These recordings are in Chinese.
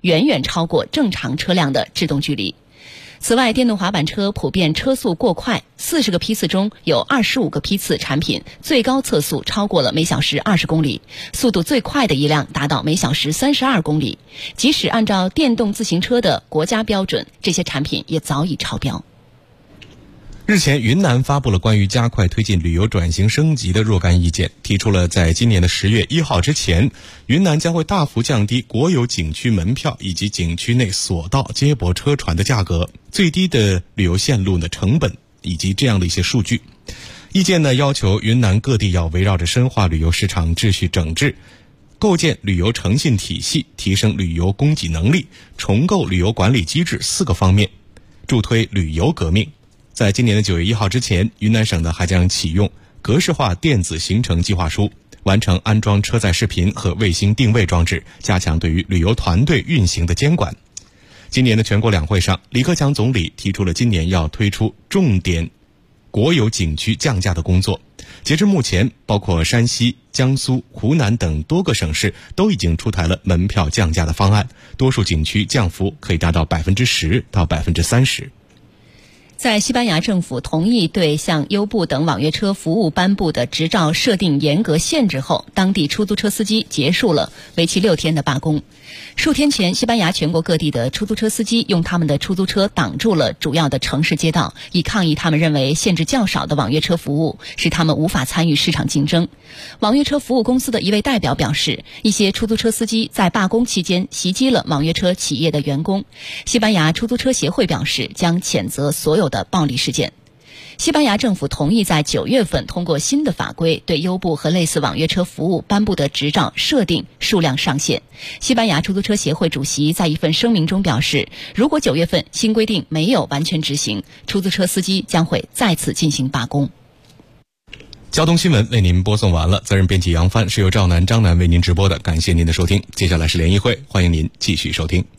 远远超过正常车辆的制动距离。此外，电动滑板车普遍车速过快，40个批次中有25个批次产品最高测速超过了每小时20公里，速度最快的一辆达到每小时32公里。即使按照电动自行车的国家标准，这些产品也早已超标。 日前，云南发布了关于加快推进旅游转型升级的若干意见，提出了在今年的10月1号之前，云南将会大幅降低国有景区门票以及景区内索道接驳车船的价格、最低的旅游线路的成本以及这样的一些数据。意见呢要求云南各地要围绕着深化旅游市场秩序整治、构建旅游诚信体系、提升旅游供给能力、重构旅游管理机制4个方面，助推旅游革命。在今年的9月1号之前，云南省呢还将启用格式化电子行程计划书，完成安装车载视频和卫星定位装置，加强对于旅游团队运行的监管。今年的全国两会上，李克强总理提出了今年要推出重点国有景区降价的工作。截至目前，包括山西、江苏、湖南等多个省市都已经出台了门票降价的方案，多数景区降幅可以达到10%到30%。 在西班牙政府同意对像优步等网约车服务颁布的执照设定严格限制后，当地出租车司机结束了为期6天的罢工。数天前，西班牙全国各地的出租车司机用他们的出租车挡住了主要的城市街道，以抗议他们认为限制较少的网约车服务使他们无法参与市场竞争。网约车服务公司的一位代表表示，一些出租车司机在罢工期间袭击了网约车企业的员工。西班牙出租车协会表示将谴责所有的暴力事件。西班牙政府同意在9月份通过新的法规，对优步和类似网约车服务颁布的执照设定数量上限。西班牙出租车协会主席在一份声明中表示，如果9月份新规定没有完全执行，出租车司机将会再次进行罢工。 交通新闻为您播送完了，责任编辑杨帆，是由赵楠、张楠为您直播的，感谢您的收听。接下来是联谊会，欢迎您继续收听。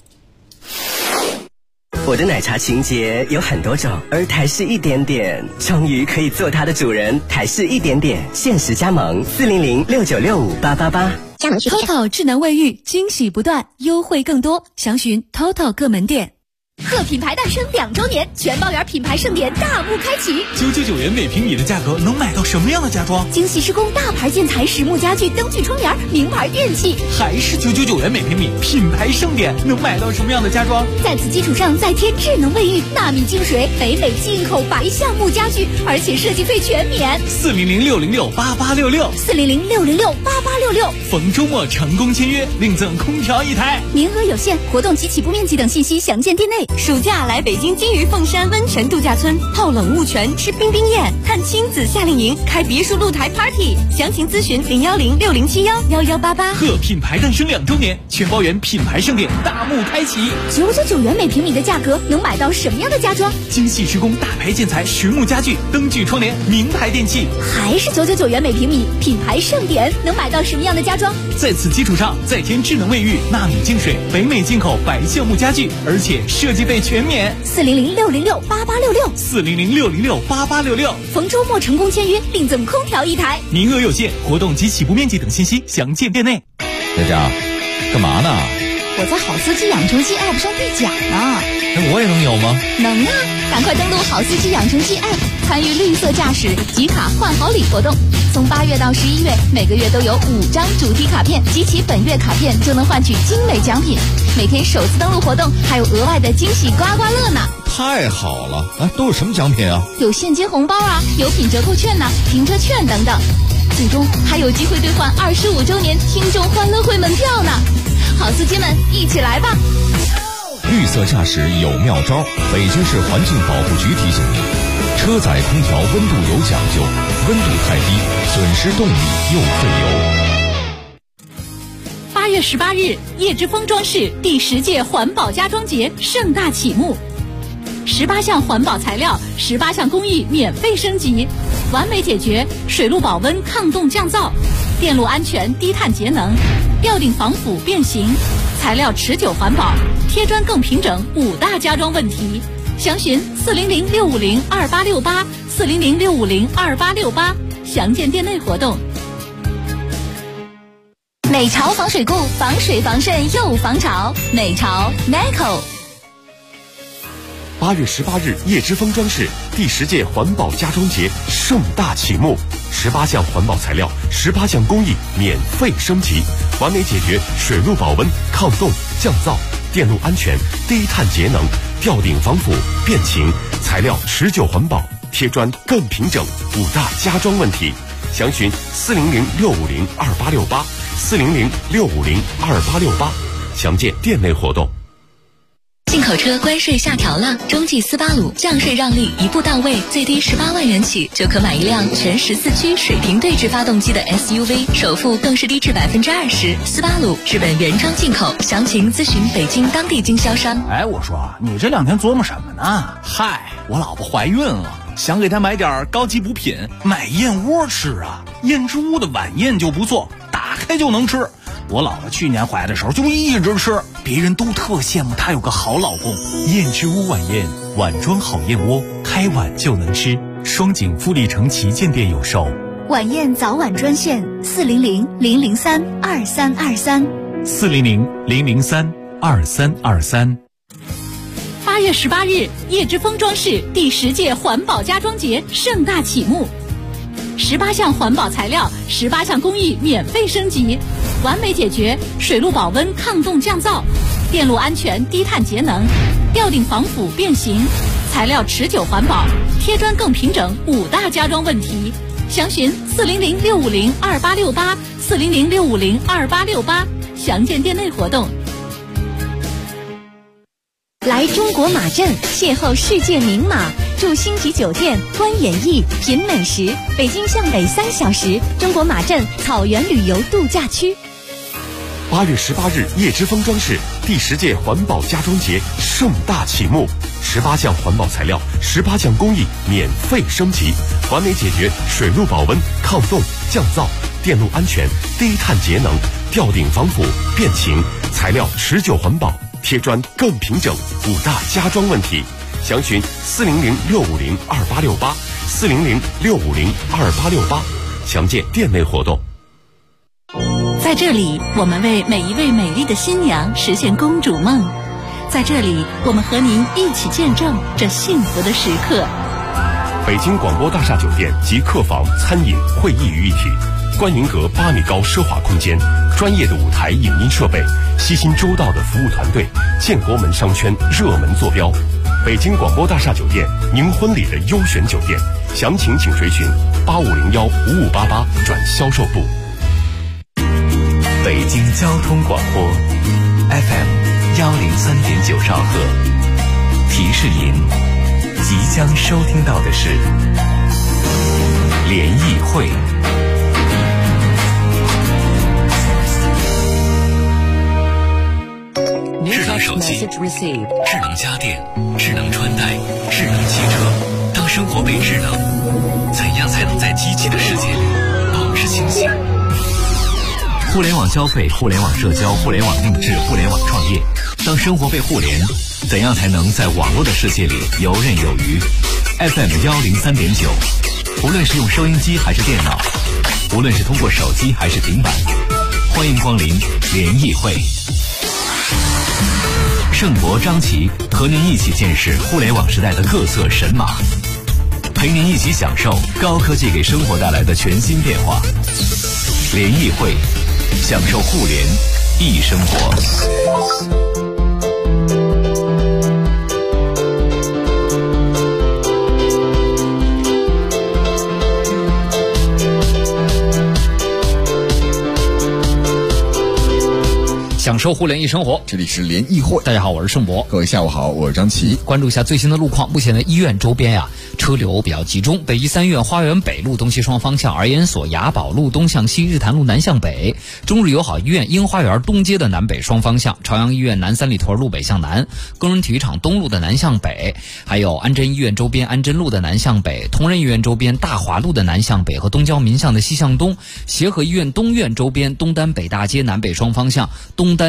我的奶茶情节有很多种，而台式一点点终于可以做它的主人。台式一点点限时加盟40069658888， 加盟TOTO 智能卫浴，惊喜不断，优惠更多，详询 TOTO 各门店。 贺品牌诞生2周年，全包园品牌盛典大幕开启。 999元每平米的价格能买到什么样的家装？ 精细施工大牌建材、实木家具、灯具窗帘、名牌电器。 还是999元每平米，品牌盛典能买到什么样的家装？ 在此基础上再添智能卫浴、纳米净水、北美进口白橡木家具，而且设计费全免。 400-606-8866，400-606-8866，逢周末成功签约，另赠空调1台， 名额有限，活动及起步面积等信息详见店内。 暑假来北京金鱼凤山温泉度假村，泡冷雾泉，吃冰冰宴，看亲子夏令营，开别墅露台 party， 详情咨询010-6071-1188。 贺品牌诞生2周年，全包园品牌盛典大幕开启。 999元每平米的价格能买到什么样的家装？ 精细施工大牌建材、实木家具、灯具窗帘、名牌电器。 还是999元每平米，品牌盛典能买到什么样的家装？ 在此基础上再添智能卫浴、纳米净水、北美进口白橡木家具，而且设计费全免。 400-606-8866，400-606-8866，逢周末成功签约，另赠空调1台， 名额有限，活动及起步面积等信息详见店内。 佳佳，干嘛呢？ 我在好司机养成记 App 上兑奖呢。 那我也能有吗？ 能啊，赶快登录好司机养成记 App， 参与绿色驾驶集卡换好礼活动。从8月到11月，每个月都有5张主题卡片，集齐本月卡片就能换取精美奖品。每天首次登录活动还有额外的惊喜刮刮乐呢。 太好了！哎，都有什么奖品啊？ 有现金红包啊，有品折扣券呢，停车券等等。最终还有机会兑换25周年听众欢乐会门票呢。好司机们，一起来吧！ 绿色驾驶有妙招，北京市环境保护局提醒您：车载空调温度有讲究，温度太低，损失动力又费油。 8月18日，叶之峰装饰第10届环保家装节盛大启幕，18项环保材料，18项工艺免费升级，完美解决水路保温、抗冻降噪、电路安全、低碳节能、吊顶防腐变形、材料持久环保、贴砖更平整5大家装问题。详询400-650-2868，400-650-2868，详见店内活动。 美潮防水固，防水防渗又防潮。美潮 Neco。 8月18日，叶之峰装饰第10届环保家装节盛大启幕，18项环保材料，18项工艺免费升级，完美解决水路保温、抗冻、降噪、电路安全、低碳节能、吊顶防腐、变形、材料持久环保、贴砖更平整5大家装问题。详询400-650-2868，400-650-2868，详见店内活动。 进口车关税下调了，中际斯巴鲁降税让利一步到位，最低18万元起就可买一辆全14驱水平对置发动机的 SUV， 首付更是低至20%。斯巴鲁日本原装进口，详情咨询北京当地经销商。 哎，我说你这2天琢磨什么呢？嗨，我老婆怀孕了，想给她买点高级补品，买燕窝吃啊。燕之屋的晚宴就不错，打开就能吃。我老婆去年怀的时候就一直吃，别人都特羡慕她有个好老公。 燕之屋晚宴，碗装好燕窝，开碗就能吃。双井富力城旗舰店有售。 晚宴早晚专线400-003-2323。 400-003-2323。 8月18日，叶之峰装饰第10届环保家装节盛大启幕，18项环保材料，18项工艺免费升级，完美解决水路保温、抗冻降噪、电路安全、低碳节能、吊顶防腐变形、材料持久环保、贴砖更平整5大家装问题。详询400-650-2868，400-650-2868，详见店内活动。 来中国马镇邂逅世界名马，住星级酒店，观演艺，品美食。北京向北3小时，中国马镇草原旅游度假区。 8月18日，叶之峰装饰第10届环保家装节盛大启幕，18项环保材料，18项工艺免费升级，完美解决水路保温、抗冻、降噪、电路安全、低碳节能、吊顶防腐、变形、材料持久环保、贴砖更平整5大家装问题。详询400-650-2868，400-650-2868，详见店内活动。 在这里，我们为每一位美丽的新娘实现公主梦。在这里，我们和您一起见证这幸福的时刻。 北京广播大厦酒店集客房、餐饮、会议于一体，观云阁8米高奢华空间，专业的舞台影音设备，悉心周到的服务团队，建国门商圈热门坐标。北京广播大厦酒店，您婚礼的优选酒店，详情请垂询8501-5588转销售部。 北京交通广播 FM 103.9兆赫，提示您即将收听到的是联谊会。 智能手机、智能家电、智能穿戴、智能汽车。当生活被智能，怎样才能在机器的世界里保持清醒？ 互联网消费、互联网社交、互联网定制、互联网创业。当生活被互联，怎样才能在网络的世界里游刃有余？ FM 103.9，无论是用收音机还是电脑，无论是通过手机还是平板，欢迎光临联谊会。盛博、张琪和您一起见识互联网时代的各色神马，陪您一起享受高科技给生活带来的全新变化。联谊会，享受互联易生活。 享受互联易生活，这里是联谊会。大家好，我是盛博。各位下午好，我是张琪。关注一下最新的路况。目前的医院周边车流比较集中。北医三院花园北路东西双方向，儿研所雅宝路东向西，日坛路南向北，中日友好医院樱花园东街的南北双方向，朝阳医院南三里屯路北向南，工人体育场东路的南向北，还有安贞医院周边安贞路的南向北，同仁医院周边大华路的南向北和东郊民巷的西向东，协和医院东院周边东单北大街南北双方向，东单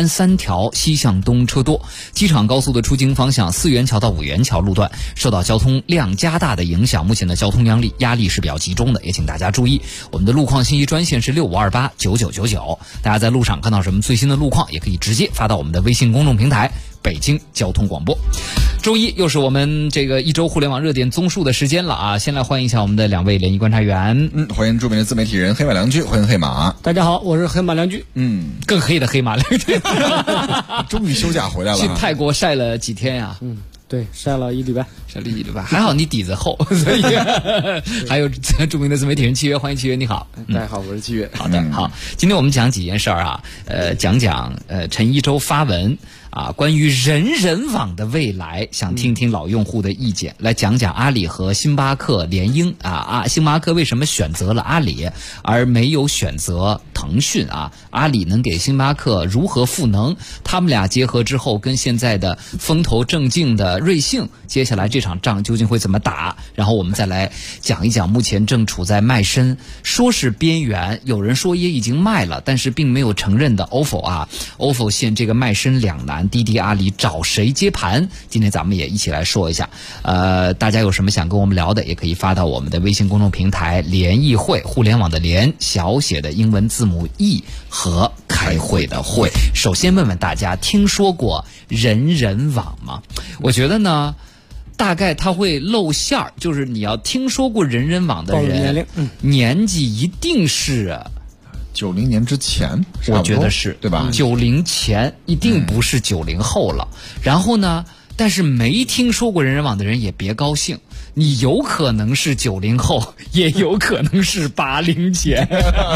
单3条西向东车多。机场高速的出京方向4元桥到5元桥路段受到交通量加大的影响，目前的交通压力是比较集中的，也请大家注意。我们的路况信息专线是65289999，大家在路上看到什么最新的路况，也可以直接发到我们的微信公众平台北京交通广播。周一又是我们这个一周互联网热点综述的时间了啊！先来欢迎一下我们的2位联谊观察员。 欢迎著名的自媒体人黑马良驹，欢迎黑马。 大家好，我是黑马良驹。 更黑的黑马良驹， 终于休假回来了。 去泰国晒了几天呀？ 对，晒了1礼拜， 还好你底子厚，所以还有著名的自媒体人契约，欢迎契约，你好。 大家好，我是契约。 好的，好，今天我们讲几件事儿啊，讲陈一舟发文啊，关于人人网的未来，想听听老用户的意见，来讲讲阿里和星巴克联姻啊，星巴克为什么选择了阿里而没有选择腾讯啊？阿里能给星巴克如何赋能？他们俩结合之后，跟现在的风头正劲的瑞幸，接下来这场仗究竟会怎么打？然后我们再来讲一讲目前正处在卖身，说是边缘，有人说也已经卖了，但是并没有承认的 OFO 啊 ，OFO 现这个卖身两难。滴滴阿里找谁接盘？今天咱们也一起来说一下。大家有什么想跟我们聊的，也可以发到我们的微信公众平台联谊会，互联网的联，小写的英文字母 E 和开会的会。首先问问大家，听说过人人网吗？我觉得呢，大概他会露馅儿，就是你要听说过人人网的人，年纪一定是 90年之前， 我觉得是对吧 ？90前一定不是90后了。然后呢，但是没听说过人人网的人也别高兴，你有可能是90后，也有可能是80前。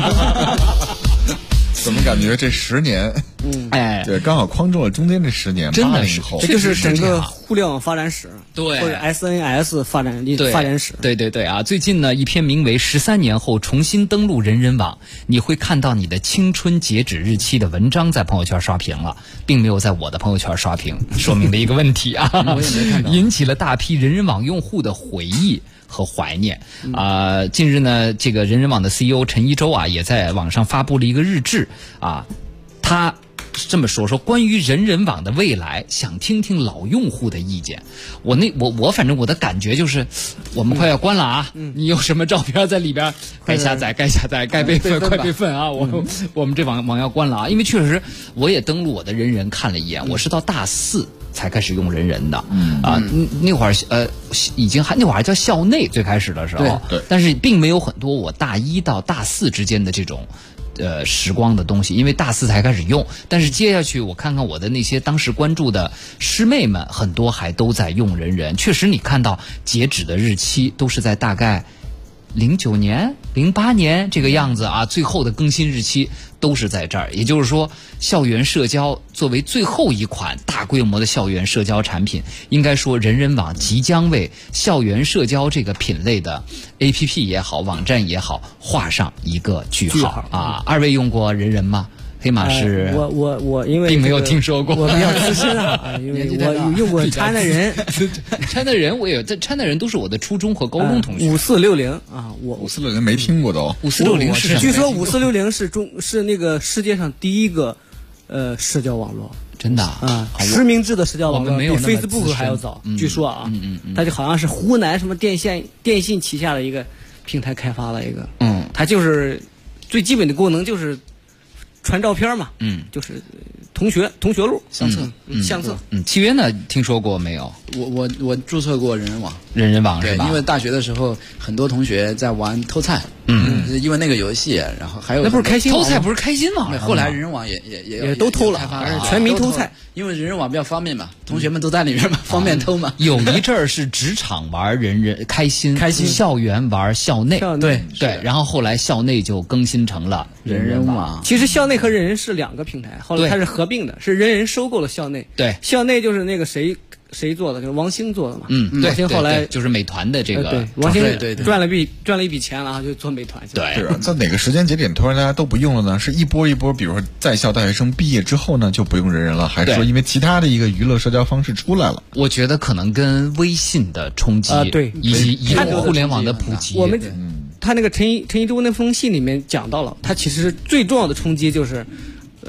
怎么感觉这10年，对，刚好框中了中间这10年， 真的是， 这就是整个互联网发展史， 对， 或者 SNS 发展史， 对啊！最近呢，一篇名为《13年后重新登录人人网，你会看到你的青春截止日期》的文章在朋友圈刷屏了，并没有在我的朋友圈刷屏，说明了一个问题啊， 我也没看到， 引起了大批人人网用户的回忆和怀念近日呢，这个人人网的 CEO 陈一舟啊，也在网上发布了一个日志啊，他这么说关于人人网的未来，想听听老用户的意见。我反正我的感觉就是，我们快要关了啊！你有什么照片在里边？该下载，该备份，快备份啊！我们这网要关了啊！因为确实我也登录我的人人看了一眼，我是到大4才开始用人人的那会儿已经那会儿还叫校内，最开始的时候， 对， 但是并没有很多我大1到大4之间的这种时光的东西，因为大4才开始用。但是接下去我看看我的那些当时关注的师妹们，很多还都在用人人。确实你看到截止的日期都是在大概09年、08年这个样子啊，最后的更新日期都是在这儿。也就是说，校园社交作为最后一款大规模的校园社交产品，应该说人人网即将为校园社交这个品类的 APP 也好，网站也好，画上一个句号啊！二位用过人人吗？黑马是我因为并没有听说过， 我比较资深啊，因为我用过China人 ，China人我也China人都是我的初中和高中同学。 5460啊，我 5460没听过都。 5460是什么？ 据说5460是那个世界上第一个社交网络。 真的啊， 实名制的社交网络比 Facebook 还要早，据说啊，它就好像是湖南什么电信旗下的一个平台开发了一个，它就是最基本的功能就是传照片嘛，就是同学录相册， 契约呢听说过没有？ 我注册过人人网， 是吧？ 对，因为大学的时候很多同学在玩偷菜，因为那个游戏，然后还有那不是开心偷菜，不是开心网， 后来人人网也都偷了，全民偷菜， 因为人人网比较方便嘛，同学们都在里面嘛，方便偷嘛。 有一阵儿是职场玩人人开心，校园玩校内，对，然后后来校内就更新成了人人网。 其实校内和人人是2个平台，后来它是合并的，是人人收购了校内。 对， 校内就是那个谁做的，就是王兴做的嘛。王兴后来就是美团的这个， 对，王兴赚了一笔钱了，就做美团。 对， 是在哪个时间节点突然大家都不用了呢？是一波，比如说在校大学生毕业之后呢就不用人人了，还是说因为其他的一个娱乐社交方式出来了？ 我觉得可能跟微信的冲击， 对， 以及移动互联网的普及。 他那个陈一舟那封信里面讲到了，他其实最重要的冲击就是，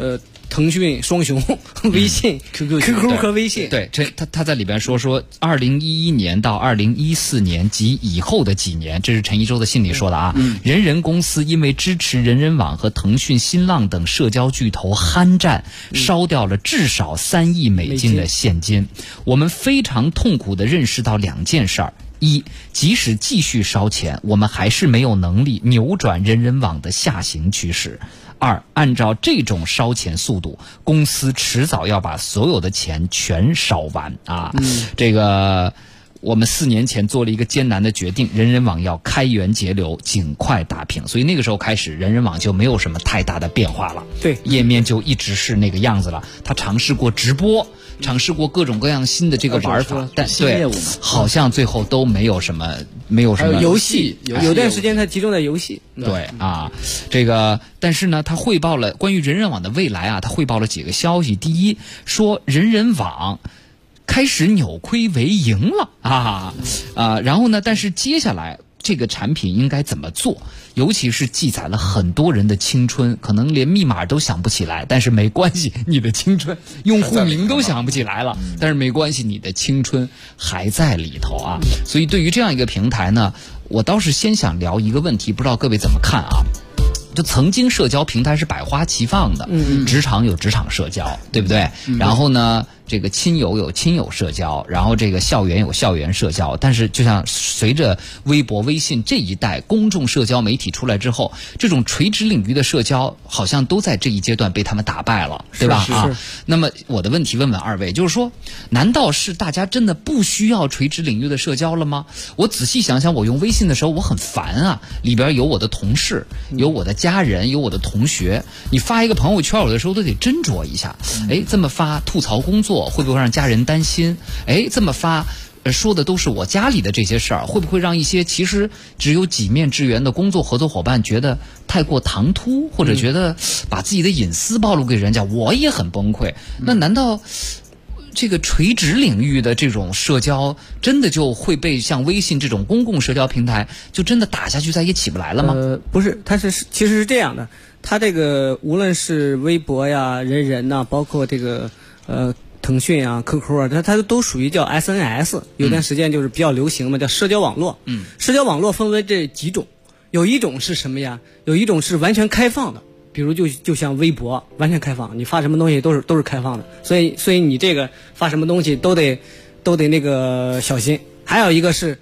腾讯双雄，微信、QQ 和微信。 对，他在里边说，2011年到2014年及以后的几年，这是陈一舟的信里说的啊。人人公司因为支持人人网和腾讯、新浪等社交巨头酣战，烧掉了至少3亿美金的现金。我们非常痛苦地认识到2件事儿。一，即使继续烧钱，我们还是没有能力扭转人人网的下行趋势。二，按照这种烧钱速度，公司迟早要把所有的钱全烧完啊！这个我们4年前做了一个艰难的决定，人人网要开源节流，尽快打平。所以那个时候开始，人人网就没有什么太大的变化了。 对， 页面就一直是那个样子了。他尝试过直播，尝试过各种各样新的这个玩法，但对，好像最后都没有什么游戏。有段时间它集中在游戏。 对啊，这个但是呢，他汇报了关于人人网的未来啊，他汇报了几个消息。第一，说人人网开始扭亏为盈了然后呢，但是接下来这个产品应该怎么做？尤其是记载了很多人的青春，可能连密码都想不起来，但是没关系，你的青春用户名都想不起来了，但是没关系，你的青春还在里头啊。所以对于这样一个平台呢，我倒是先想聊一个问题，不知道各位怎么看啊？就曾经社交平台是百花齐放的，职场有职场社交，对不对？然后呢，这个亲友有亲友社交，然后这个校园有校园社交。但是就像随着微博、微信这一代公众社交媒体出来之后，这种垂直领域的社交好像都在这一阶段被他们打败了，对吧？ 是。 那么我的问题问问二位，就是说，难道是大家真的不需要垂直领域的社交了吗？我仔细想想，我用微信的时候我很烦啊，里边有我的同事，有我的家人，有我的同学，你发一个朋友圈，有的时候都得斟酌一下。这么发吐槽工作会不会让家人担心？这么发说的都是我家里的这些事儿，会不会让一些其实只有几面之缘的工作合作伙伴觉得太过唐突，或者觉得把自己的隐私暴露给人家，我也很崩溃。那难道这个垂直领域的这种社交真的就会被像微信这种公共社交平台就真的打下去再也起不来了吗？ 不是，其实是这样的，它这个无论是微博呀、人人呐，包括这个腾讯啊、QQ 啊，它都属于叫 SNS， 有段时间就是比较流行嘛，叫社交网络。社交网络分为这几种，有一种是什么呀？有一种是完全开放的。比如就像微博完全开放，你发什么东西都是开放的，所以你这个发什么东西都得那个小心。还有一个是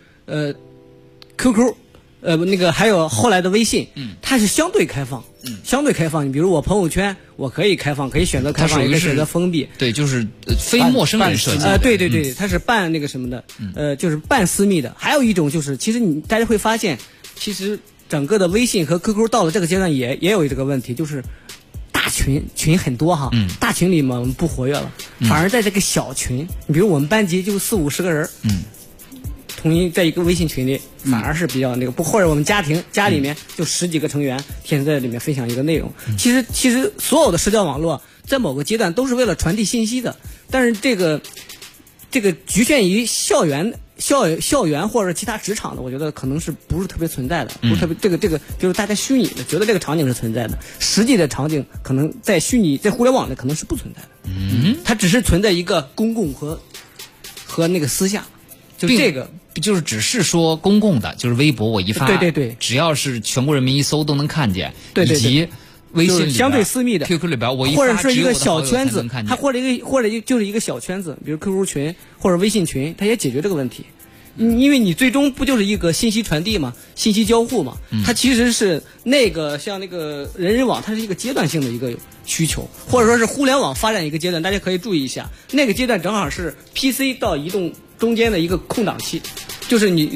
QQ，那个还有后来的微信，它是相对开放，相对开放。你比如我朋友圈我可以开放，可以选择开放，也可以选择封闭。 对，就是非陌生人社交。 对，它是半那个什么的，就是半私密的。还有一种就是，其实大家会发现，其实整个的微信和 QQ 到了这个阶段也有这个问题，就是大群很多哈，大群里嘛我们不活跃了，反而在这个小群，你比如我们班级就40-50个人，统一在一个微信群里，反而是比较那个不，或者我们家里面就10几个成员天天在里面分享一个内容。其实所有的社交网络在某个阶段都是为了传递信息的，但是这个局限于校园或者其他职场的，我觉得可能是不是特别存在的，不是特别这个就是大家虚拟的觉得这个场景是存在的，实际的场景可能在互联网的可能是不存在的。它只是存在一个公共和那个私下，就这个就是只是说公共的，就是微博我一发， 对， 只要是全国人民一搜都能看见， 对， 以及微信里边相对私密的 QQ 里边我一发， 或者是一个小圈子，它或者就是一个小圈子，比如 QQ 群或者微信群，它也解决这个问题。因为你最终不就是一个信息传递嘛，信息交互嘛，它其实是那个像那个人人网，它是一个阶段性的一个需求，或者说是互联网发展一个阶段，大家可以注意一下，那个阶段正好是 PC 到移动中间的一个空档期，就是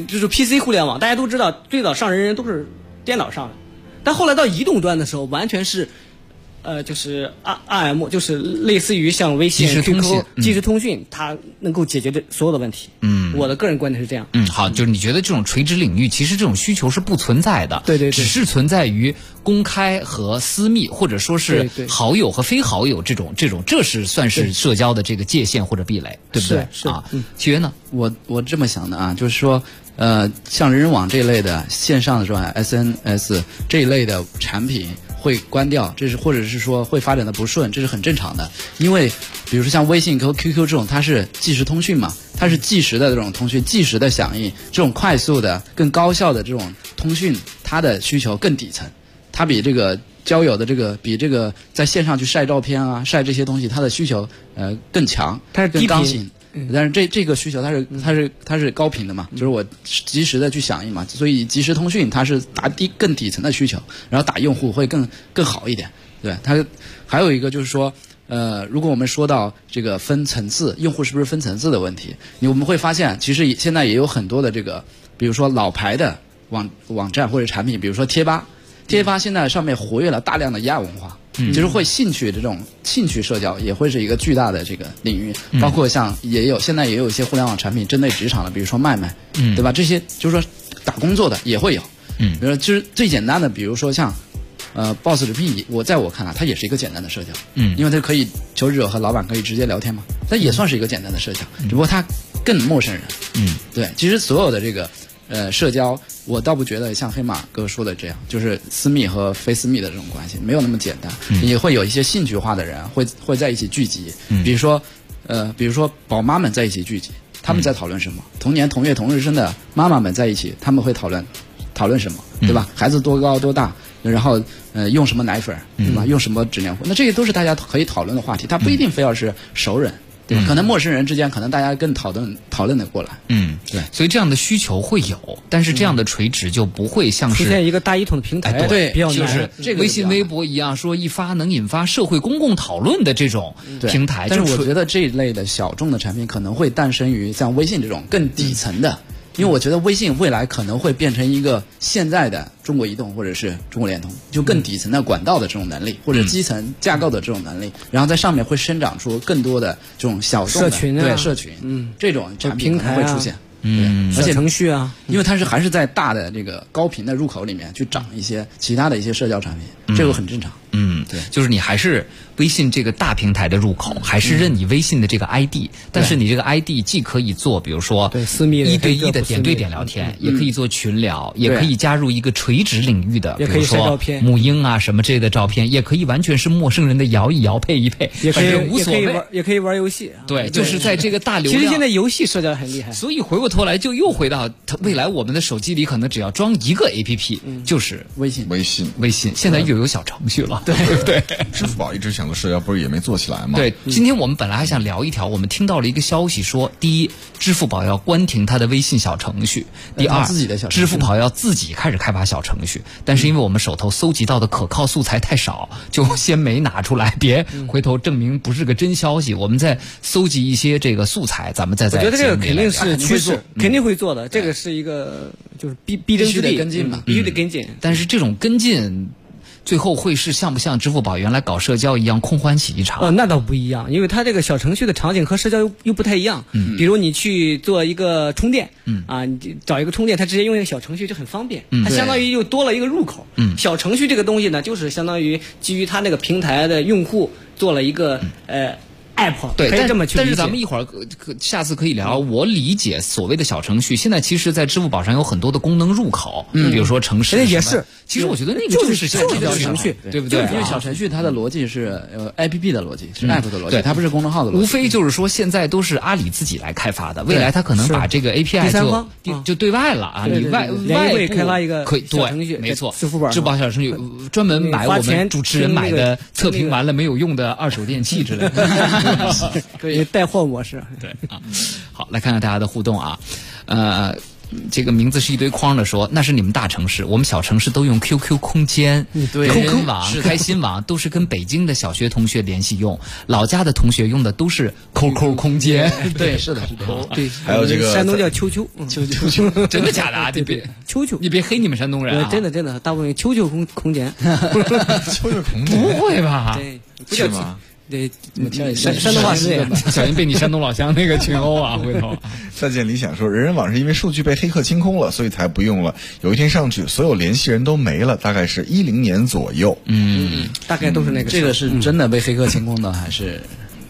PC 互联网，大家都知道最早上人都是电脑上的，但后来到移动端的时候，完全是就是 RM， 就是类似于像微信、QQ、即时通讯，它能够解决这所有的问题。我的个人观点是这样。 好，就是你觉得这种垂直领域，其实这种需求是不存在的， 对， 只是存在于公开和私密，或者说是好友和非好友这种，这是算是社交的这个界限或者壁垒，对不对？ 是啊。 契约呢？ 我这么想的啊，就是说。像人人网这一类的线上的是吧 SNS 这一类的产品， 会关掉，这是或者是说会发展的不顺，这是很正常的。因为比如说像微信和 QQ 这种，它是即时通讯嘛，它是即时的这种通讯，即时的响应，这种快速的、更高效的这种通讯，它的需求更底层，它比这个交友的比这个在线上去晒照片啊、晒这些东西，它的需求更强， 它是更刚性。但是这个需求它是高频的嘛，就是我及时的去响应嘛，所以即时通讯它是更底层的需求，然后打用户会更好一点。对，它还有一个就是说，如果我们说到这个分层次，用户是不是分层次的问题，我们会发现其实现在也有很多的这个，比如说老牌的网站或者产品，比如说贴吧现在上面活跃了大量的亚文化。就是会兴趣这种兴趣社交也会是一个巨大的这个领域，包括像现在也有一些互联网产品针对职场的，比如说卖卖，对吧？这些就是说打工作的也会有，比如说就是最简单的，比如说像Boss 直 P， 在我看来它也是一个简单的社交，因为它可以求职者和老板可以直接聊天嘛，它也算是一个简单的社交，只不过它更陌生人，对，其实所有的这个社交，我倒不觉得像黑马哥说的这样，就是私密和非私密的这种关系，没有那么简单，也会有一些兴趣化的人会在一起聚集，比如说宝妈们在一起聚集，他们在讨论什么？同年同月同日生的妈妈们在一起，他们会讨论什么，对吧？孩子多高多大，然后用什么奶粉，对吧？用什么纸尿裤？那这些都是大家可以讨论的话题，它不一定非要是熟人。对吧？可能陌生人之间，可能大家更讨论的过来。 对，所以这样的需求会有，但是这样的垂直就不会像是出现一个大一统的平台， 对， 比较难， 就是这个微信、微博一样，说一发能引发社会公共讨论的这种平台。 但是我觉得这一类的小众的产品可能会诞生于像微信这种更底层的。因为我觉得微信未来可能会变成一个现在的中国移动或者是中国联通，就更底层的管道的这种能力，或者基层架构的这种能力，然后在上面会生长出更多的这种小众的社群，这种产品可能会出现。 而且程序啊， 因为它还是在大的这个高频的入口里面去长一些其他的一些社交产品，这个很正常。 对，就是你还是微信这个大平台的入口，还是认你微信的这个 ID，但是你这个 ID 既可以做，比如说私密 1对1的点对点聊天，也可以做群聊，也可以加入一个垂直领域的，比如说母婴啊什么这类的照片，也可以完全是陌生人的摇一摇配一配， 也可以无所谓， 也可以玩游戏。 对，就是在这个大流量。 其实现在游戏社交很厉害， 所以回过头来就又回到未来我们的手机里可能只要装一个 APP，就是微信。 现在又有小程序了，对不对？ 支付宝一直想做社交，不是也没做起来吗？ 对，今天我们本来还想聊一条，我们听到了一个消息说，第一，支付宝要关停它的微信小程序；第二，支付宝要自己开始开发小程序。但是因为我们手头搜集到的可靠素材太少，就先没拿出来，别回头证明不是个真消息。我们再搜集一些这个素材，咱们再我觉得这个肯定是趋势，肯定会做的。这个是一个就是必争之地， 跟进嘛， 必须得跟进。 但是这种跟进。最后会是像不像支付宝原来搞社交一样空欢喜一场？ 那倒不一样，因为它这个小程序的场景和社交又不太一样。比如你去做一个充电，你找一个充电，它直接用一个小程序就很方便，它相当于又多了一个入口。小程序这个东西呢，就是相当于基于它那个平台的用户做了一个app， 对， 可以这么去理解。 但是咱们一会儿下次可以聊。我理解所谓的小程序，现在其实，在支付宝上有很多的功能入口，比如说城市也是。 其实我觉得那个就是小程序，对不对？ 因为小程序它的逻辑是APP 的逻辑，是 app 的逻辑，它不是公众号的逻辑。 无非就是说，现在都是阿里自己来开发的，未来它可能把这个 API 就对外了啊，你外部开发一个可以小程序， 没错， 支付宝小程序专门买我们主持人买的测评完了没有用的二手电器之类的。 可以带货模式， 对啊，好，来看看大家的互动啊，这个名字是一堆框的说，那是你们大城市，我们小城市都用 QQ 空间、人网、开心网，都是跟北京的小学同学联系用，老家的同学用的都是 QQ 空间。 对，是的， 对， 还有这个山东叫秋秋， 真的假的啊？你别秋秋， 你别黑你们山东人啊！ 真的，大部分秋秋空间， 秋秋空间， 不会吧？ 对， 是吗？ 对，山东话是这样， 小心被你山东老乡那个群殴啊！回头再见理想说，人人网是因为数据被黑客清空了，所以才不用了。有一天上去，所有联系人都没了，大概是10年左右。 大概都是那个。 这个是真的被黑客清空的，还是？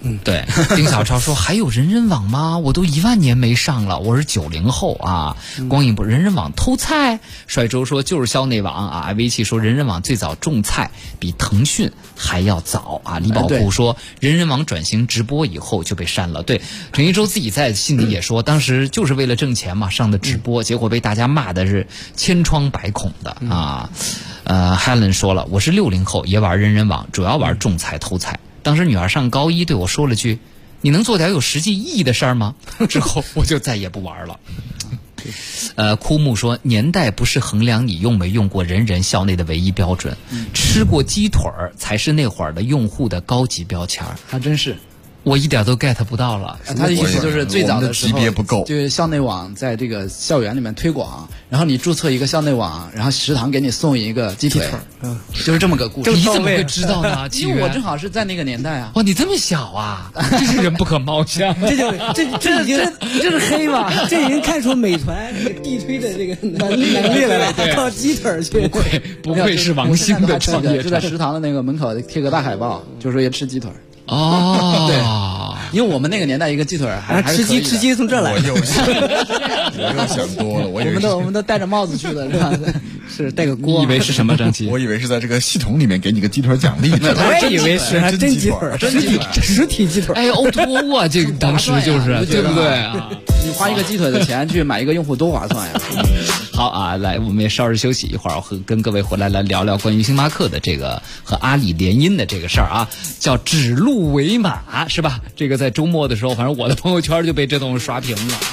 对，丁小超说还有人人网吗？我都1万年没上了，我是90后啊。光影不人人网偷菜，帅周说就是校内网啊。微气说人人网最早种菜，比腾讯还要早啊。李宝库说人人网转型直播以后就被删了。对，陈一舟自己在信里也说，当时就是为了挣钱嘛上的直播，结果被大家骂的是千疮百孔的啊。Helen 说了，我是60后，也玩人人网，主要玩种菜偷菜。当时女儿上高1，对我说了句：“你能做点有实际意义的事儿吗？”之后我就再也不玩了。枯木说，年代不是衡量你用没用过人人校内的唯一标准，吃过鸡腿儿才是那会儿的用户的高级标签。 还真是。 我一点都 get 不到了。 他的意思就是最早的时候级别不够， 就是校内网在这个校园里面推广，然后你注册一个校内网，然后食堂给你送一个鸡腿，就是这么个故事。 你怎么会知道呢？ 因为我正好是在那个年代啊。 哇，你这么小啊！这是人不可貌相。 这已经这是黑吧？这已经看出美团这个地推的这个能力来了，靠鸡腿去。 不愧是王兴的创业者。 就在食堂的那个门口贴个大海报，就说要吃鸡腿。 哦， 对，因为我们那个年代一个鸡腿还吃鸡从这来。 我又想多了， 我们都戴着帽子去的，是带个锅。 你以为是什么张琪？ 我以为是在这个系统里面给你个鸡腿奖励。 我也以为是还真鸡腿，实体鸡腿。 哎，O2O 啊，这个当时就是对不对啊？ 你花一个鸡腿的钱去买一个用户多划算呀！ 好啊，来，我们也稍事休息一会儿，跟各位回来聊聊关于星巴克的这个和阿里联姻的这个事儿啊，叫指鹿为马是吧？这个在周末的时候，反正我的朋友圈就被这东西刷屏了。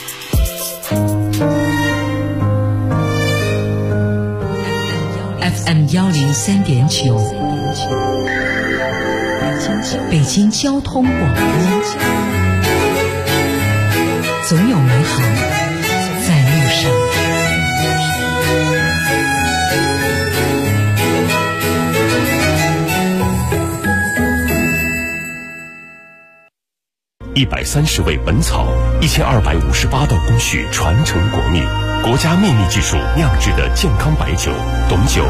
FM 103.9，北京交通广播，总有美好在路上。 130味本草，1258道工序传承国秘，国家秘密技术酿制的健康白酒，董酒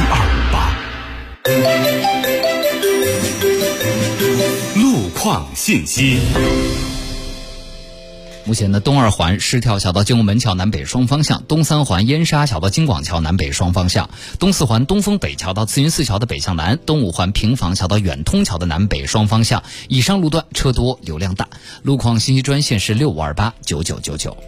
1258。路况信息。 目前的东二环狮跳小到金拱门桥南北双方向，东三环燕沙小到京广桥南北双方向，东四环东风北桥到慈云寺桥的北向南，东五环平房桥到远通桥的南北双方向。以上路段车多流量大。路况信息专线是65289999。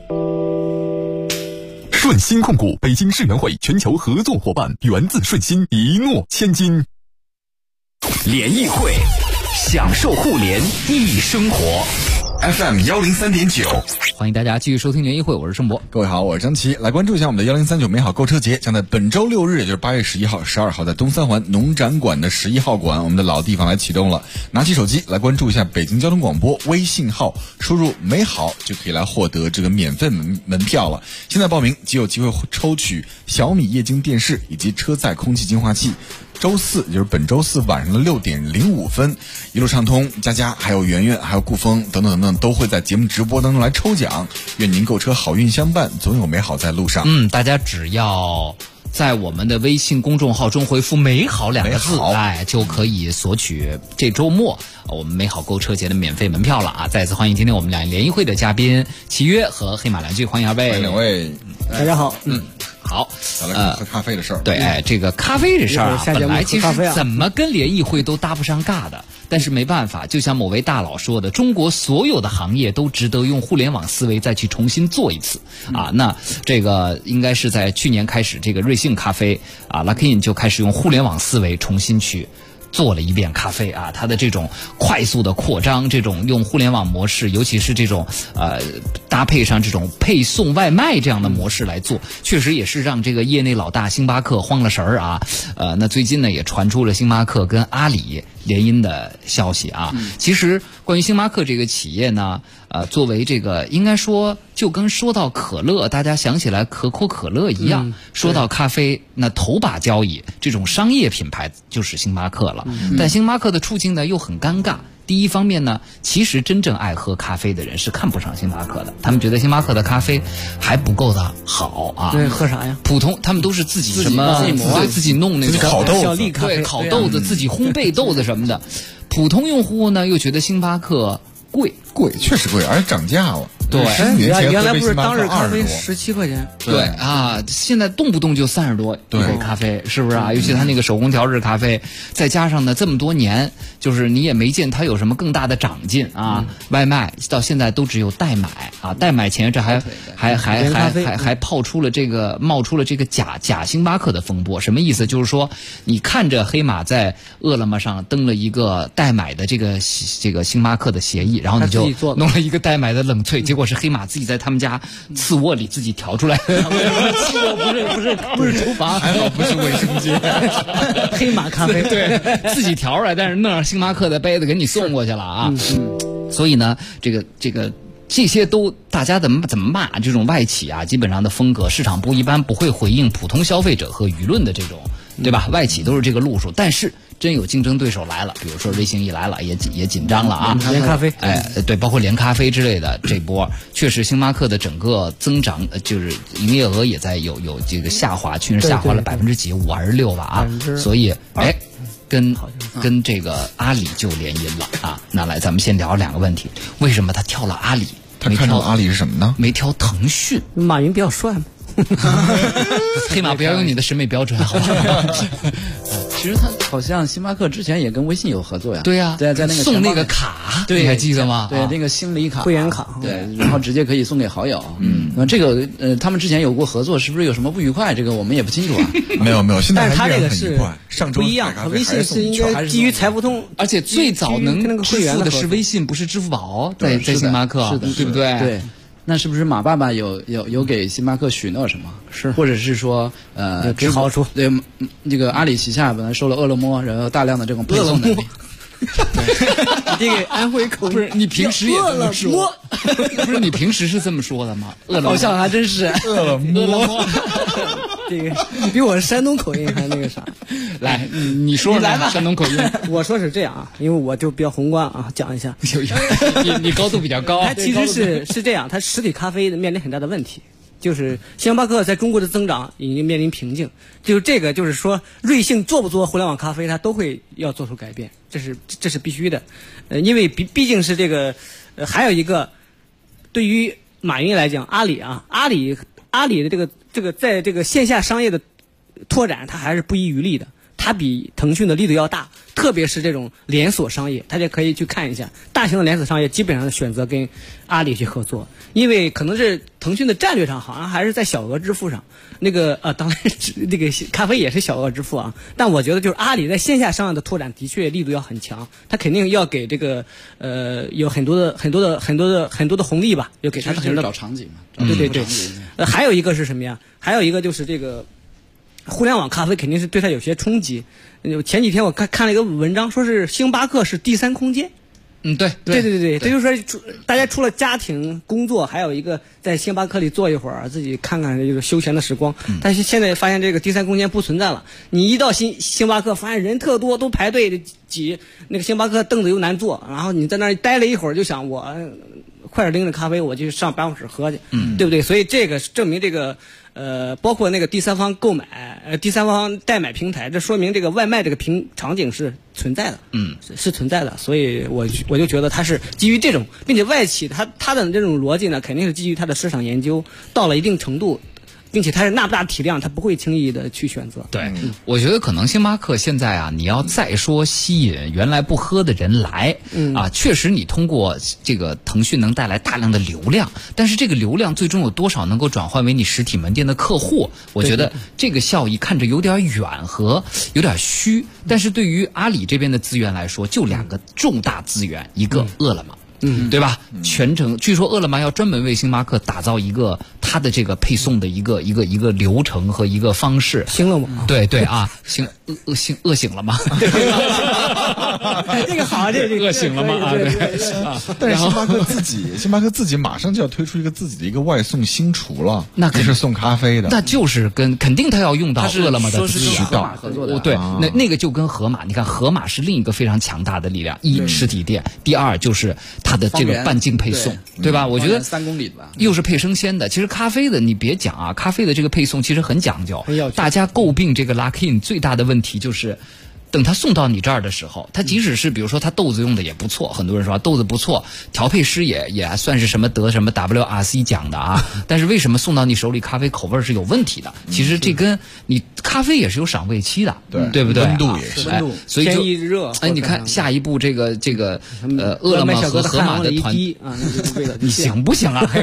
顺鑫控股北京世园会全球合作伙伴，源自顺鑫，一诺千金。 联谊会，享受互联易生活。FM 103.9， 欢迎大家继续收听联谊会，我是盛博。 各位好，我是张琪。来关注一下我们的1039美好购车节，将在本周6日，也就是8月11号、12号，在东三环农展馆的11号馆，我们的老地方来启动了。拿起手机来关注一下北京交通广播微信号，输入美好就可以来获得这个免费门票了。现在报名即有机会抽取小米液晶电视以及车载空气净化器。周四，也就是本周四晚上的6点05分，一路畅通，佳佳还有圆圆还有顾峰等等等等都会在节目直播当中来抽奖。愿您购车好运相伴，总有美好在路上。 大家只要在我们的微信公众号中回复美好2个字，就可以索取这周末我们美好购车节的免费门票了啊！再次欢迎今天我们联谊会的嘉宾齐约和黑马蓝聚，欢迎二位。 欢迎两位。 大家好。 好， 喝咖啡的事儿。 对，这个咖啡这事儿本来其实怎么跟联谊会都搭不上尬的，但是没办法，就像某位大佬说的，中国所有的行业都值得用互联网思维再去重新做一次啊。那这个应该是在去年开始，这个瑞幸咖啡啊 Luckin 就开始用互联网思维重新去做了一遍咖啡啊，它的这种快速的扩张，这种用互联网模式，尤其是这种搭配上这种配送外卖这样的模式来做，确实也是让这个业内老大星巴克慌了神儿啊。那最近呢也传出了星巴克跟阿里联姻的消息啊。其实关于星巴克这个企业呢，作为这个应该说就跟说到可乐，大家想起来可口可乐一样，说到咖啡，那头把交椅这种商业品牌就是星巴克了。但星巴克的处境呢又很尴尬。 第一方面呢，其实真正爱喝咖啡的人是看不上星巴克的，他们觉得星巴克的咖啡还不够的好啊。 对，喝啥呀？ 普通他们都是自己什么对自己弄那个烤豆子， 小粒咖啡， 对，烤豆子，自己烘焙豆子什么的。普通用户呢又觉得星巴克贵， 确实贵，而且涨价了。 对， 原来不是当日咖啡17块钱？ 对啊，现在动不动就30多一杯咖啡，是不是啊？尤其他那个手工调制咖啡，再加上呢这么多年，就是你也没见它有什么更大的长进啊。外卖到现在都只有代买啊，代买前这还冒出了这个假星巴克的风波。什么意思？就是说你看着黑马在饿了么上登了一个代买的这个星巴克的协议，然后你就弄了一个代买的冷萃，结果是黑马自己在他们家次卧里自己调出来的。 次卧不是厨房， 还好不是卫生间。 黑马咖啡对，自己调出来，但是弄上星巴克的杯子给你送过去了啊。所以呢，这些都大家怎么骂这种外企啊，基本上的风格，市场部一般不会回应普通消费者和舆论的这种，对吧？外企都是这个路数，但是真有竞争对手来了，比如说瑞幸一来了，也紧张了啊。 连咖啡， 对，包括连咖啡之类的，这波确实星巴克的整个增长，就是营业额也在有这个下滑，去年下滑了几，5还是6吧啊。所以跟这个阿里就联姻了啊。那来，咱们先聊2个问题，为什么他挑了阿里？ 他看中阿里是什么呢？ 没挑腾讯。 马云比较帅嘛。 黑马不要用你的审美标准，好吧？ 其实他好像星巴克之前也跟微信有合作呀。 对呀， 在那个送那个卡， 对， 你还记得吗？ 对，那个星礼卡、 会员卡， 对，然后直接可以送给好友。那这个他们之前有过合作，是不是有什么不愉快？这个我们也不清楚啊。 没有，现在但是他这个是不一样，和微信是应该基于财付通， 而且最早能支付的是微信，不是支付宝，在星巴克， 是的， 对不对？ 对。那是不是马爸爸有给星巴克许诺什么？ 是， 或者是说给好处？ 对，这个阿里旗下本来收了饿了么，然后大量的这种配送能力。 这个安徽口音不是你平时也这么说？不是你平时是这么说的吗？ 好像还真是饿了么。 这个你比我山东口音还那个啥。 来，你说来吧，山东口音。 我说是这样啊，因为我就比较宏观啊，讲一下。 你高度比较高。 它其实是这样，它实体咖啡面临很大的问题。就是星巴克在中国的增长已经面临瓶颈，就是这个，就是说瑞幸做不做互联网咖啡，它都会要做出改变，这是必须的，因为毕竟是这个，还有一个，对于马云来讲，阿里的这个在这个线下商业的拓展，它还是不遗余力的。它比腾讯的力度要大，特别是这种连锁商业，大家可以去看一下，大型的连锁商业基本上选择跟阿里去合作，因为可能是腾讯的战略上好像还是在小额支付上，当然那个咖啡也是小额支付啊，但我觉得就是阿里在线下商业的拓展的确力度要很强，它肯定要给这个有很多的红利吧，要给它很多找场景嘛， 对，还有一个是什么呀？还有一个就是这个。互联网咖啡肯定是对它有些冲击。前几天我看了一个文章，说是星巴克是第三空间。 对， 这就是说大家除了家庭工作，还有一个在星巴克里坐一会儿，自己看看这个休闲的时光。但是现在发现这个第三空间不存在了。你一到星巴克，发现人特多，都排队挤，那个星巴克凳子又难坐，然后你在那儿待了一会儿，就想我快点拎着咖啡我就上办公室喝去，对不对？所以这个证明这个。包括那个第三方购买，第三方代买平台，这说明这个外卖这个场景是存在的，是存在的，所以我就觉得它是基于这种，并且外企它的这种逻辑呢，肯定是基于它的市场研究到了一定程度。并且它是那么大体量，它不会轻易的去选择。 对，我觉得可能星巴克现在啊，你要再说吸引原来不喝的人来，确实你通过这个腾讯能带来大量的流量，但是这个流量最终有多少能够转换为你实体门店的客户？我觉得这个效益看着有点远和有点虚，但是对于阿里这边的资源来说，就2个重大资源，一个饿了么。对吧？全程据说饿了么要专门为星巴克打造一个它的这个配送的一个流程和一个方式。 行了吗？ 对啊， 饿醒了吗？ 这个好，这个饿醒了吗？对。 但是星巴克自己马上就要推出一个自己的一个外送新厨了， 那是送咖啡的， 那就是肯定他要用到饿了么的渠道合作的。 对，那个就跟盒马，你看盒马是另一个非常强大的力量，一实体店，第二就是它的这个半径配送，对吧？我觉得 3公里吧， 又是配生鲜的。其实咖啡的你别讲啊，咖啡的这个配送其实很讲究，大家诟病这个 Luckin 最大的问题就是。等他送到你这儿的时候，他即使是比如说他豆子用的也不错，很多人说豆子不错，调配师也算是什么得什么 WRC 奖的啊，但是为什么送到你手里咖啡口味是有问题的？其实这跟你咖啡也是有赏味期的，对不对？ 温度也是， 所以就热。 你看下一步这个饿了么和盒马的团，你行不行啊？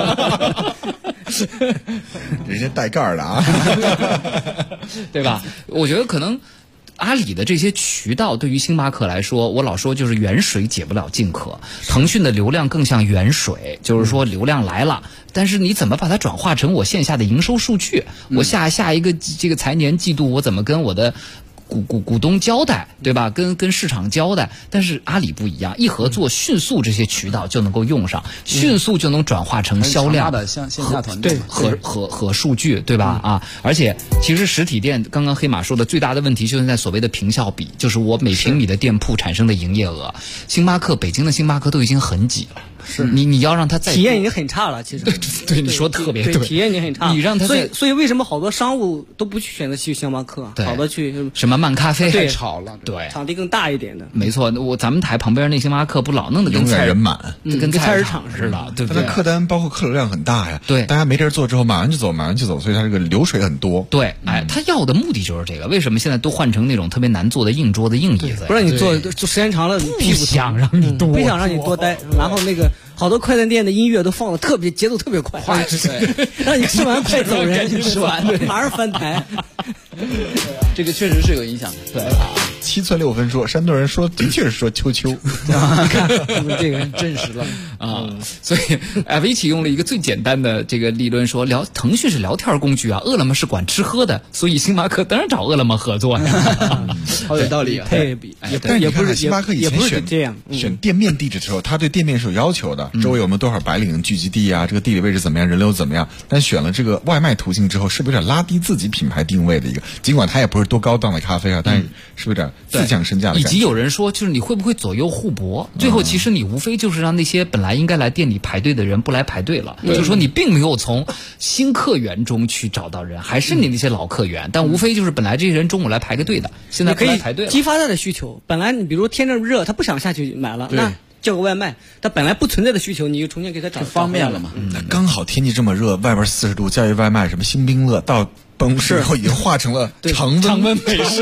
人家带盖儿的啊， 对吧？我觉得可能。阿里的这些渠道对于星巴克来说，我老说就是远水解不了近渴。腾讯的流量更像远水，就是说流量来了，但是你怎么把它转化成我线下的营收数据？我下一个这个财年季度我怎么跟我的股东交代，对吧？跟市场交代。但是阿里不一样，一合作迅速这些渠道就能够用上，迅速就能转化成销量的线下团队和数据，对吧？啊，而且其实实体店刚刚黑马说的最大的问题就是在所谓的坪效比，就是我每平米的店铺产生的营业额。星巴克北京的星巴克都已经很挤了。 是你要让他再体验已经很差了，其实对你说特别对，体验已经很差。 你让他所以为什么好多商务都不去选择去星巴克，好多去什么漫咖啡太吵了， 对， 场地更大一点的。 没错，咱们台旁边那星巴克不老弄得跟人满， 跟菜市场似的，对不对？ 它的客单包括客流量很大呀， 对， 大家没地儿坐之后马上就走，所以它这个流水很多。 对，他要的目的就是这个。为什么现在都换成那种特别难坐的硬桌子、硬椅子？ 不让你坐时间长了，屁股想让你多， 不想让你多待，然后那个。好多快餐店的音乐都放的特别节奏特别快，让你吃完快走人， 赶紧吃完， 马上翻台。 这个确实是有影响的。 对 ，7寸6分说，山东人说的确是说秋秋， 你看这个证实了啊。所以维奇用了一个最简单的这个理论说，腾讯是聊天工具啊，饿了么是管吃喝的，所以星巴克当然找饿了么合作呀。 好有道理啊。 也不是星巴克以前选店面地址的时候，他对店面是有要求的。周围有没有多少白领聚集地啊？这个地理位置怎么样？人流怎么样？但选了这个外卖途径之后，是不是有点拉低自己品牌定位的一个？尽管它也不是多高档的咖啡啊，但是是不是有点自降身价的感觉？ 以及有人说，就是你会不会左右互搏？最后其实你无非就是让那些本来应该来店里排队的人不来排队了，就是说你并没有从新客源中去找到人，还是你那些老客源，但无非就是本来这些人中午来排个队的，现在不来排队了。 激发他的需求。本来你比如天这么热，他不想下去买了，那叫个外卖，他本来不存在的需求，你就重新给他找方便了嘛。 刚好天气这么热，外边40度，叫一外卖，什么新冰乐到办公室以后已经化成了常温美式。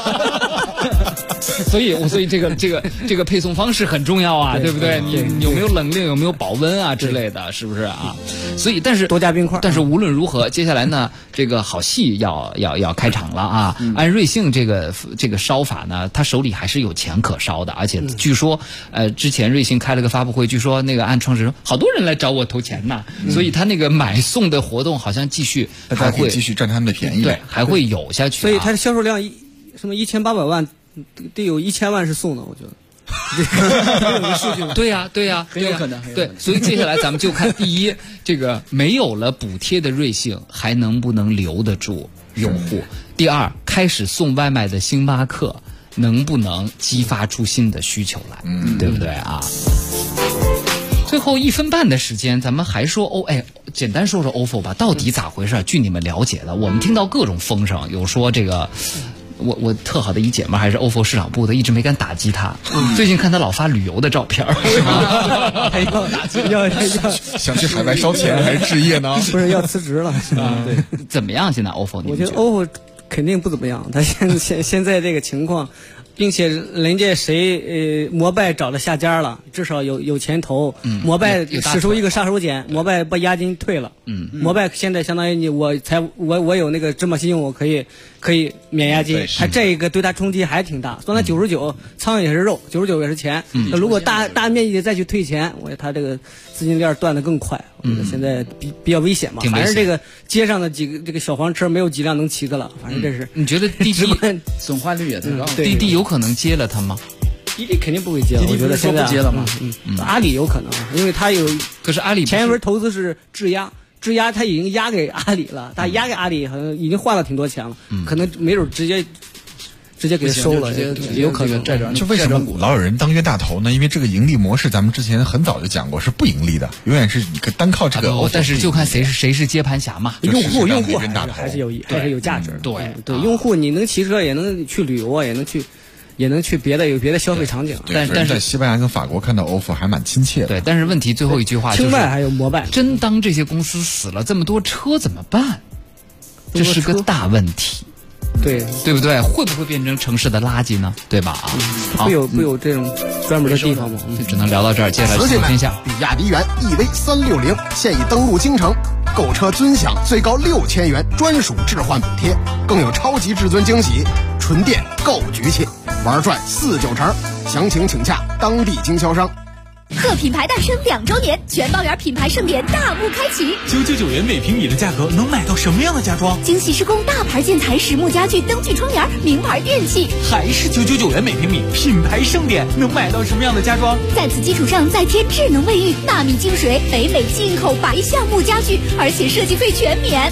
所以这个配送方式很重要啊，对不对？你有没有冷链，有没有保温啊之类的，是不是啊？所以但是多加冰块。 但是无论如何，接下来呢，这个好戏要开场了啊！按瑞幸这个烧法呢，他手里还是有钱可烧的，而且据说之前瑞幸开了个发布会，据说那个按创始人好多人来找我投钱呢，所以他那个买送的活动好像继续还会继续占他们的便宜， 对，还会有下去。 所以它的销售量什么1800万。得有1000万是送的，我觉得。 对呀， 很有可能。 对，所以接下来咱们就看第一，这个没有了补贴的瑞幸还能不能留得住用户？第二，开始送外卖的星巴克能不能激发出新的需求来？对不对啊？最后1分半的时间，咱们还说简单说说 OFO 吧，到底咋回事？据你们了解的，我们听到各种风声，有说这个。我特好的一姐们还是 OFO 市场部的，一直没敢打击他。最近看他老发旅游的照片， 他要打击，要想去海外烧钱还是置业呢？ 不是要辞职了？ 对，怎么样？现在 OFO 我觉得 OFO 肯定不怎么样，他现在这个情况。并且人家摩拜找了下家了，至少有钱投。摩拜使出一个杀手锏，摩拜把押金退了。摩拜现在相当于我有那个芝麻信用，我可可以免押金，它这个对它冲击还挺大。算它99，仓也是肉，99也是钱。那如果大面积的再去退钱，我觉得它这个资金链断得更快。我觉得现在比较危险嘛。反正这个街上的几个这个小黄车没有几辆能骑的了。反正这是。 你觉得滴滴损坏率也高？滴滴有可能接了它吗？ 滴滴肯定不会接了，我觉得现在不接了嘛。 阿里有可能，因为它有。 可是阿里前一轮投资是质押。质押他已经押给阿里了，他押给阿里好像已经换了挺多钱了，可能没准直接给他收了，有可能债转。 就为什么老有人当冤大头呢？因为这个盈利模式，咱们之前很早就讲过，是不盈利的，永远是你单靠这个。 但是就看谁是接盘侠嘛。 用户还是有价值。对，用户你能骑车也能去旅游啊，也能去别的消费场景。 但是在西班牙跟法国看到 offer 还蛮亲切的。 对，但是问题最后一句话就是， 清迈还有摩拜， 真当这些公司死了这么多车怎么办？这是个大问题。对不对？会不会变成城市的垃圾呢？对吧？ 会有这种专门的地方吗？ 只能聊到这儿。接下来说天下， 比亚迪元 EV360现已登陆京城，购车尊享最高6000元专属置换补贴，更有超级至尊惊喜，纯电购局气，玩转4-9成。详情请洽当地经销商。 贺品牌诞生2周年，全包圆品牌盛典大幕开启。 999元每平米的价格能买到什么样的家装？ 精细施工大牌建材、实木家具、灯具窗帘、名牌电器。 还是999元每平米，品牌盛典能买到什么样的家装？ 在此基础上再添智能卫浴、纳米净水、北美进口白橡木家具，而且设计费全免。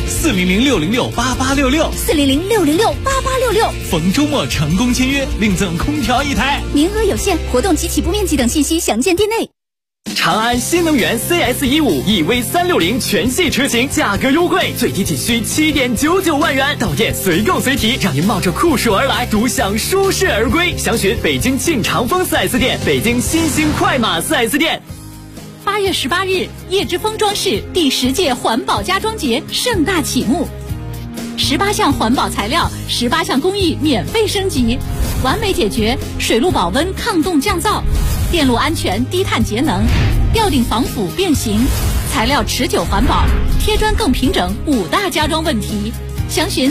400-606-8866，400-606-8866。逢周末成功签约，另赠空调1台， 名额有限，活动及起步面积等信息详见店内。 长安新能源 CS15 EV360全系车型价格优惠，最低仅需7.99万元，到店随购随提，让您冒着酷暑而来，独享舒适而归。详询北京庆长丰 4S 店、北京新兴快马 4S 店。 8月18日，叶之峰装饰第10届环保家装节盛大启幕，18项环保材料，18项工艺免费升级，完美解决水路保温、抗冻降噪、电路安全、低碳节能、吊顶防腐变形、材料持久环保、贴砖更平整5大家装问题。详询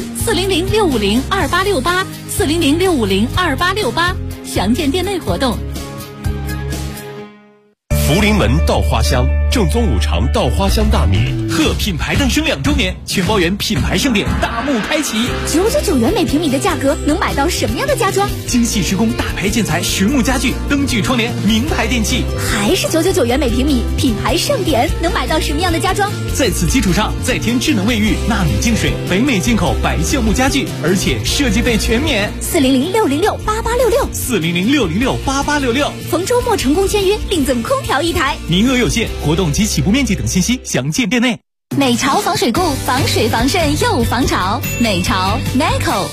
400-650-2868，400-650-2868，详见店内活动。 福临门稻花香，正宗5常稻花香大米。 贺品牌诞生2周年，全包圆品牌盛典大幕开启。 999元每平米的价格能买到什么样的家装？ 精细施工大牌建材、实木家具、灯具窗帘、名牌电器。 还是999元每平米，品牌盛典能买到什么样的家装？ 在此基础上再添智能卫浴、纳米净水、北美进口白橡木家具，而且设计费全免。 400-606-8866，400-606-8866。逢周末成功签约，另赠空调1台， 名额有限，活动及起步面积等信息详见店内。 美潮防水固，防水防渗又防潮。美潮 NECO。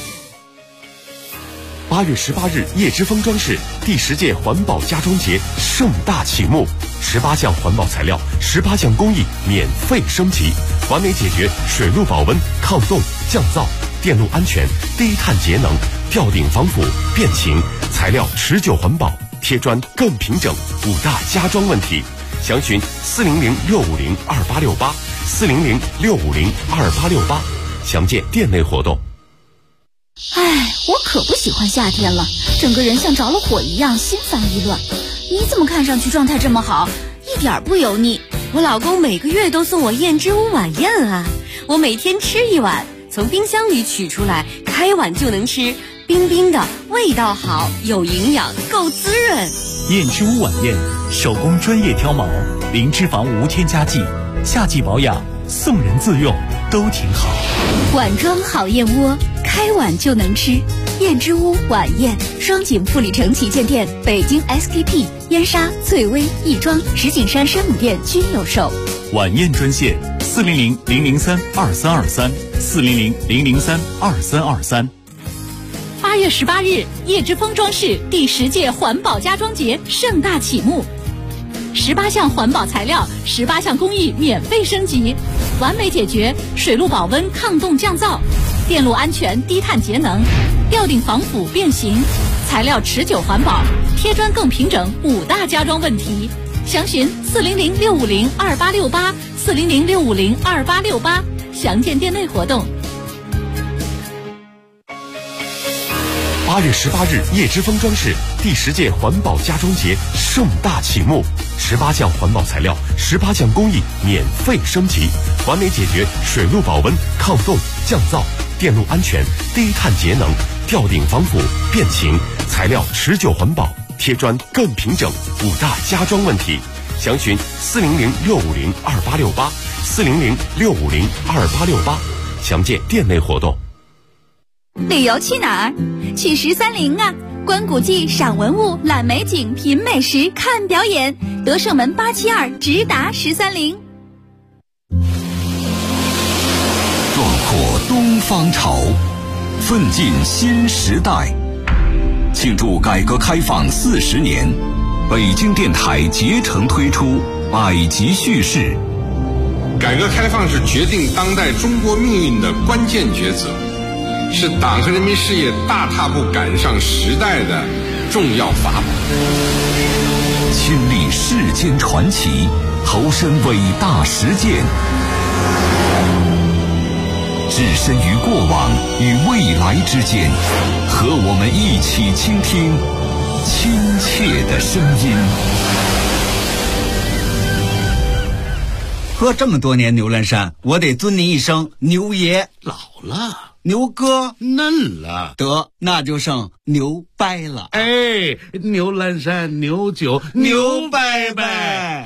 8月18日，叶之峰装饰第10届环保家装节盛大启幕，18项环保材料，18项工艺免费升级，完美解决水路保温、抗冻、降噪、电路安全、低碳节能、吊顶防腐、变形，材料持久环保，贴砖更平整5大家装问题。详询400-650-2868，400-650-2868，详见店内活动。 哎，我可不喜欢夏天了，整个人像着了火一样，心烦意乱。你怎么看上去状态这么好，一点不油腻？ 我老公每个月都送我燕之屋晚宴啊，我每天吃1碗，从冰箱里取出来，开碗就能吃，冰冰的，味道好，有营养，够滋润。 燕之屋晚宴，手工专业挑毛，零脂肪无添加剂，夏季保养，送人自用都挺好。 碗装好燕窝，开碗就能吃。燕之屋晚宴，双井富里城旗舰店、北京 SKP、燕莎、翠微、亦庄、石景山生母店均有售。 晚宴专线400-003-2323，400-003-2323。 8月18日，叶之峰装饰第10届环保家装节盛大启幕，18项环保材料，18项工艺免费升级，完美解决水路保温、抗冻降噪、电路安全、低碳节能、吊顶防腐变形，材料持久环保，贴砖更平整5大家装问题。详询400-650-2868，400-650-2868，详见店内活动。 8月18日，叶之峰装饰第10届环保家装节盛大启幕，18项环保材料，18项工艺免费升级，完美解决水路保温、抗冻、降噪、电路安全、低碳节能、吊顶防腐、变形、材料持久环保、贴砖更平整5大家装问题。详询400-650-2868，400-650-2868，详见店内活动。 旅游去哪儿？去13陵啊！观古迹、赏文物、览美景、品美食、看表演，德胜门872直达13陵。 壮阔东方潮，奋进新时代。庆祝改革开放40年，北京电台竭诚推出百集叙事。 改革开放是决定当代中国命运的关键抉择，是党和人民事业大踏步赶上时代的重要法宝。 亲历世间传奇，投身伟大实践，置身于过往与未来之间，和我们一起倾听亲切的声音。 喝这么多年牛栏山，我得尊您一声牛爷。 老了， 牛哥嫩了， 得那就剩牛掰了。 哎，牛栏山牛酒牛掰掰。